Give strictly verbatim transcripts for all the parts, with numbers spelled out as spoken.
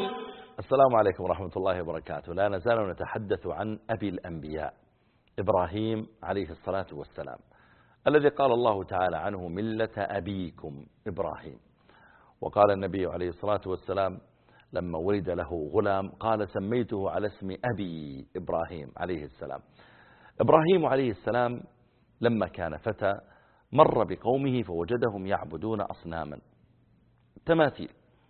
السلام عليكم ورحمة الله وبركاته. لا نزال نتحدث عن أبي الأنبياء إبراهيم عليه الصلاة والسلام، الذي قال الله تعالى عنه ملة أبيكم إبراهيم. وقال النبي عليه الصلاة والسلام لما ولد له غلام قال سميته على اسم أبي إبراهيم عليه السلام. إبراهيم عليه السلام لما كان فتى مر بقومه فوجدهم يعبدون أصناما تماثيل،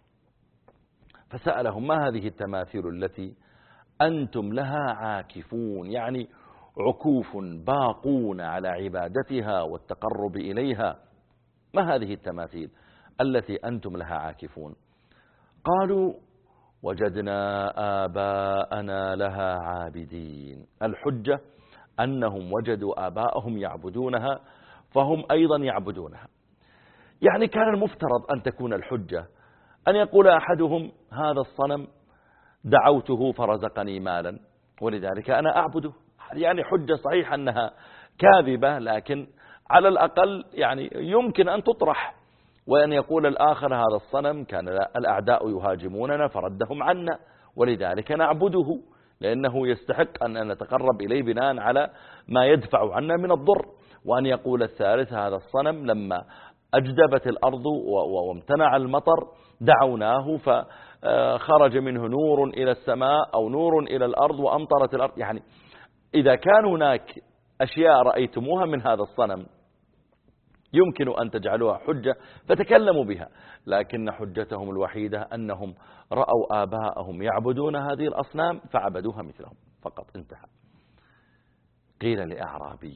فسألهم ما هذه التماثيل التي أنتم لها عاكفون، يعني عكوف باقون على عبادتها والتقرب إليها، ما هذه التماثيل التي أنتم لها عاكفون؟ قالوا وجدنا آباءنا لها عابدين. الحجة أنهم وجدوا آباءهم يعبدونها فهم أيضا يعبدونها. يعني كان المفترض أن تكون الحجة أن يقول أحدهم هذا الصنم دعوته فرزقني مالا ولذلك أنا أعبده. يعني حجة صحيح أنها كاذبة، لكن على الأقل يعني يمكن أن تطرح. وأن يقول الآخر هذا الصنم كان الأعداء يهاجموننا فردهم عنا ولذلك نعبده، لأنه يستحق أن نتقرب إليه بناء على ما يدفع عنا من الضر. وأن يقول الثالث هذا الصنم لما أجدبت الأرض وامتنع المطر دعوناه فخرج منه نور إلى السماء أو نور إلى الأرض وأمطرت الأرض. يعني إذا كان هناك أشياء رأيتموها من هذا الصنم يمكن أن تجعلوها حجة فتكلموا بها، لكن حجتهم الوحيدة أنهم رأوا آباءهم يعبدون هذه الأصنام فعبدوها مثلهم فقط، انتهى. قيل لأعرابي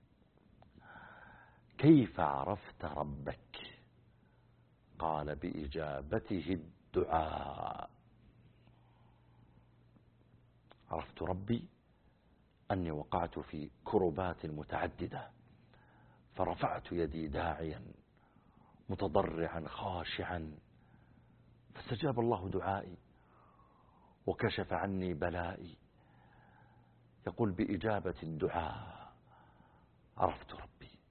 كيف عرفت ربك؟ قال بإجابته الدعاء. عرفت ربي أني وقعت في كربات متعددة فرفعت يدي داعيا متضرعا خاشعا فاستجاب الله دعائي وكشف عني بلائي. يقول بإجابة الدعاء عرفت ربي.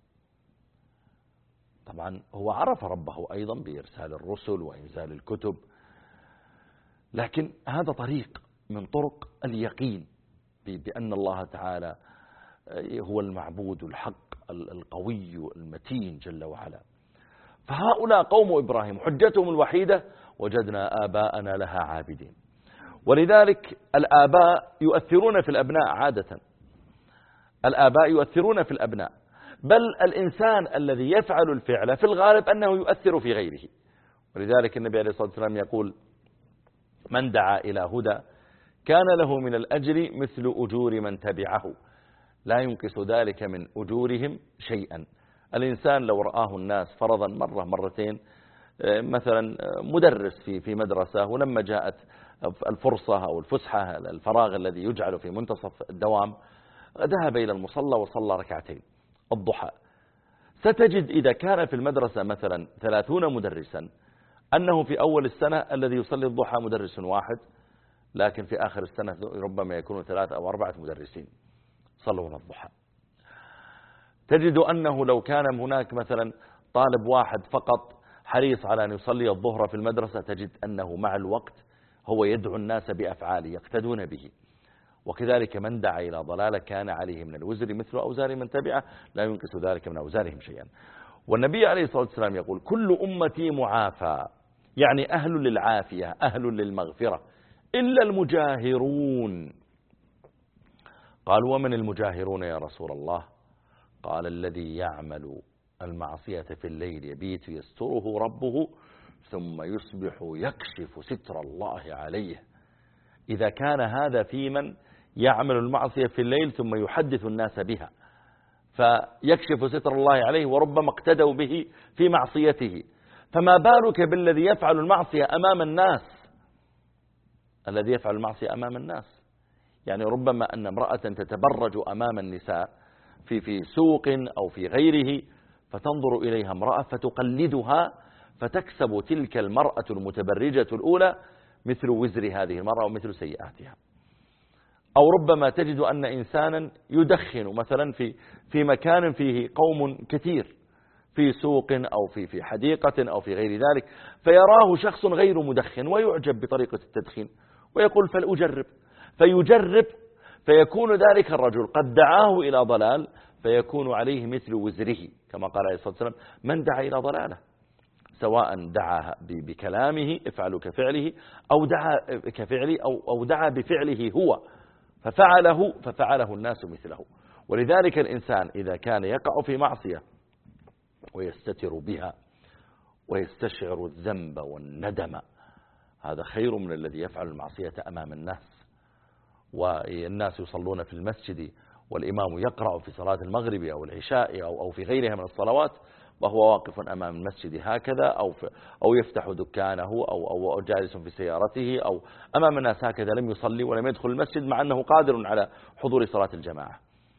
طبعا هو عرف ربه أيضا بإرسال الرسل وإنزال الكتب، لكن هذا طريق من طرق اليقين بأن الله تعالى هو المعبود الحق القوي المتين جل وعلا. فهؤلاء قوم إبراهيم حجتهم الوحيدة وجدنا آباءنا لها عابدين. ولذلك الآباء يؤثرون في الأبناء عادة، الآباء يؤثرون في الأبناء، بل الإنسان الذي يفعل الفعل في الغالب أنه يؤثر في غيره. ولذلك النبي عليه الصلاة والسلام يقول من دعا إلى هدى كان له من الأجر مثل أجور من تبعه لا ينقص ذلك من أجورهم شيئا. الإنسان لو رآه الناس فرضا مرة مرتين، مثلا مدرس في في مدرسة، ولما جاءت الفرصة أو الفسحة الفراغ الذي يجعل في منتصف الدوام ذهب إلى المصلى وصلى ركعتين الضحى، ستجد إذا كان في المدرسة مثلا ثلاثون مدرسا أنه في أول السنة الذي يصلي الضحى مدرس واحد، لكن في آخر السنة ربما يكون ثلاثة أو أربعة مدرسين صلون الضحى. تجد أنه لو كان هناك مثلا طالب واحد فقط حريص على أن يصلي الظهر في المدرسة تجد أنه مع الوقت هو يدعو الناس بأفعاله يقتدون به. وكذلك من دعا إلى ضلالة كان عليه من الوزر مثل أوزار من تبعه لا ينقص ذلك من أوزارهم شيئا. والنبي عليه الصلاة والسلام يقول كل أمتي معافى، يعني أهل للعافية أهل للمغفرة إلا المجاهرون. قالوا ومن المجاهرون يا رسول الله؟ قال الذي يعمل المعصية في الليل يبيت يستره ربه ثم يصبح يكشف ستر الله عليه. إذا كان هذا في من يعمل المعصية في الليل ثم يحدث الناس بها فيكشف ستر الله عليه وربما اقتدوا به في معصيته، فما بالك بالذي يفعل المعصية أمام الناس؟ الذي يفعل المعصية أمام الناس يعني ربما أن امرأة تتبرج أمام النساء في في سوق أو في غيره فتنظر إليها امرأة فتقلدها فتكسب تلك المرأة المتبرجة الأولى مثل وزر هذه المرأة ومثل سيئاتها. أو ربما تجد أن إنسانا يدخن مثلا في في مكان فيه قوم كثير في سوق أو في في حديقة أو في غير ذلك، فيراه شخص غير مدخن ويعجب بطريقة التدخين ويقول فلأجرب، فيجرب، فيكون ذلك الرجل قد دعاه إلى ضلال، فيكون عليه مثل وزره كما قال عليه الصلاة والسلام من دعا إلى ضلاله، سواء دعا بكلامه افعلوا كفعله أو دعا كفعله أو أو دعا بفعله هو ففعله ففعله الناس مثله. ولذلك الإنسان إذا كان يقع في معصية ويستتر بها ويستشعر الذنب والندم، هذا خير من الذي يفعل المعصية أمام الناس، والناس يصلون في المسجد والإمام يقرأ في صلاة المغرب أو العشاء أو أو في غيرها من الصلوات وهو واقف أمام المسجد هكذا، أو أو يفتح دكانه أو أو جالس في سيارته أو أمام الناس هكذا، لم يصلي ولم يدخل المسجد مع أنه قادر على حضور صلاة الجماعة.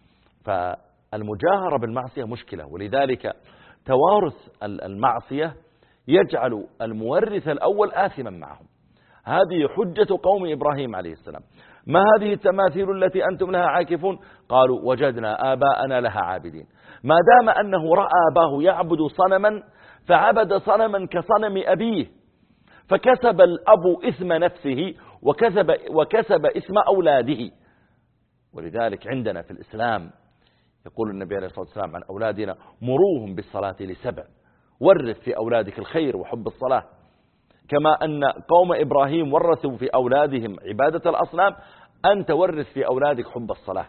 فالمجاهرة بالمعصية مشكلة، ولذلك توارث المعصية يجعل المورث الأول آثما معهم. هذه حجة قوم إبراهيم عليه السلام، ما هذه التماثيل التي أنتم لها عاكفون؟ قالوا وجدنا آباءنا لها عابدين. ما دام أنه رأى أباه يعبد صنما فعبد صنما كصنم أبيه، فكسب الأب إثم نفسه وكسب, وكسب إثم أولاده. ولذلك عندنا في الإسلام يقول النبي عليه الصلاة والسلام عن أولادنا مروهم بالصلاة لسبع، ورث في أولادك الخير وحب الصلاة، كما أن قوم إبراهيم ورثوا في أولادهم عبادة الأصنام، أن تورث في أولادك حب الصلاة.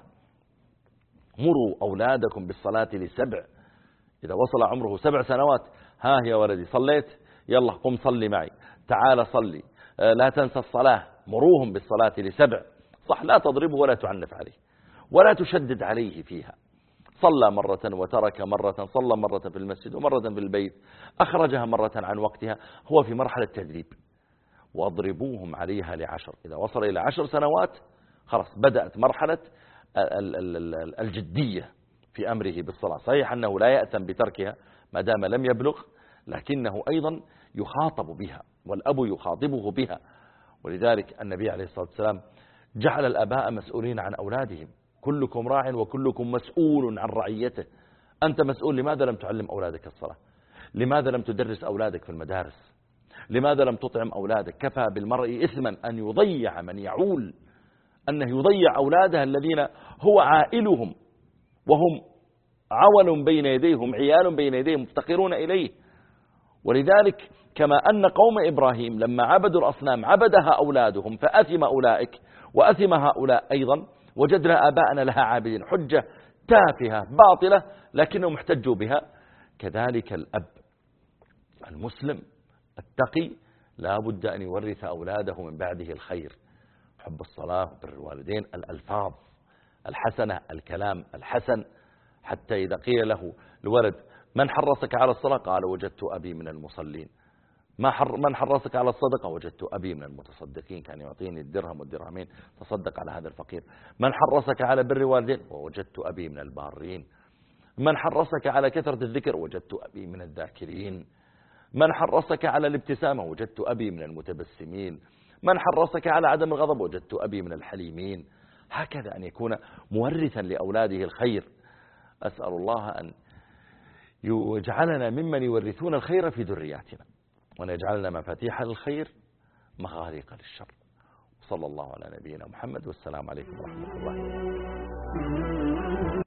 مروا أولادكم بالصلاة لسبع، إذا وصل عمره سبع سنوات ها يا ولدي صليت، يلا قم صلي معي، تعال صلي، لا تنسى الصلاة. مروهم بالصلاة لسبع، صح لا تضربه ولا تعنف عليه ولا تشدد عليه فيها. صلى مرة وترك مرة، صلى مرة في المسجد ومرة في البيت، أخرجها مرة عن وقتها، هو في مرحلة تدريب. واضربوهم عليها لعشر، إذا وصل إلى عشر سنوات خلاص بدأت مرحلة الجدية في أمره بالصلاة. صحيح أنه لا يأتم بتركها ما دام لم يبلغ، لكنه أيضا يخاطب بها والأب يخاطبه بها. ولذلك النبي عليه الصلاة والسلام جعل الآباء مسؤولين عن أولادهم، كلكم راع وكلكم مسؤول عن رعيته. أنت مسؤول، لماذا لم تعلم أولادك الصلاة؟ لماذا لم تدرس أولادك في المدارس؟ لماذا لم تطعم أولادك؟ كفى بالمرء إثما أن يضيع من يعول، أنه يضيع أولاده الذين هو عائلهم وهم عول بين يديهم، عيال بين يديهم مفتقرون إليه. ولذلك كما أن قوم إبراهيم لما عبدوا الأصنام عبدها أولادهم فأثم أولئك وأثم هؤلاء أيضا، وجدنا آباءنا لها عابدين، حجة تافهة باطلة لكنهم احتجوا بها. كذلك الأب المسلم التقي لا بد أن يورث أولاده من بعده الخير، حب الصلاة وبر الوالدين، الألفاظ الحسنة، الكلام الحسن، حتى إذا قيل له الولد من حرصك على الصلاة؟ قال وجدت أبي من المصلين. ما حر من حرصك على الصدقة؟ وجدت أبي من المتصدقين، كان يعطيني الدرهم والدرهمين تصدق على هذا الفقير. من حرصك على بر الوالدين؟ ووجدت أبي من البارين. من حرصك على كثرة الذكر؟ وجدت أبي من الذاكرين. من حرصك على الابتسامة؟ وجدت أبي من المتبسمين. من حرصك على عدم الغضب؟ وجدت أبي من الحليمين. هكذا أن يكون مورثا لأولاده الخير. أسأل الله أن يجعلنا ممن يورثون الخير في ذرياتنا، وأن يجعلنا مفاتيح للخير مغاليق للشر. صلى الله على نبينا محمد، والسلام عليكم ورحمة الله.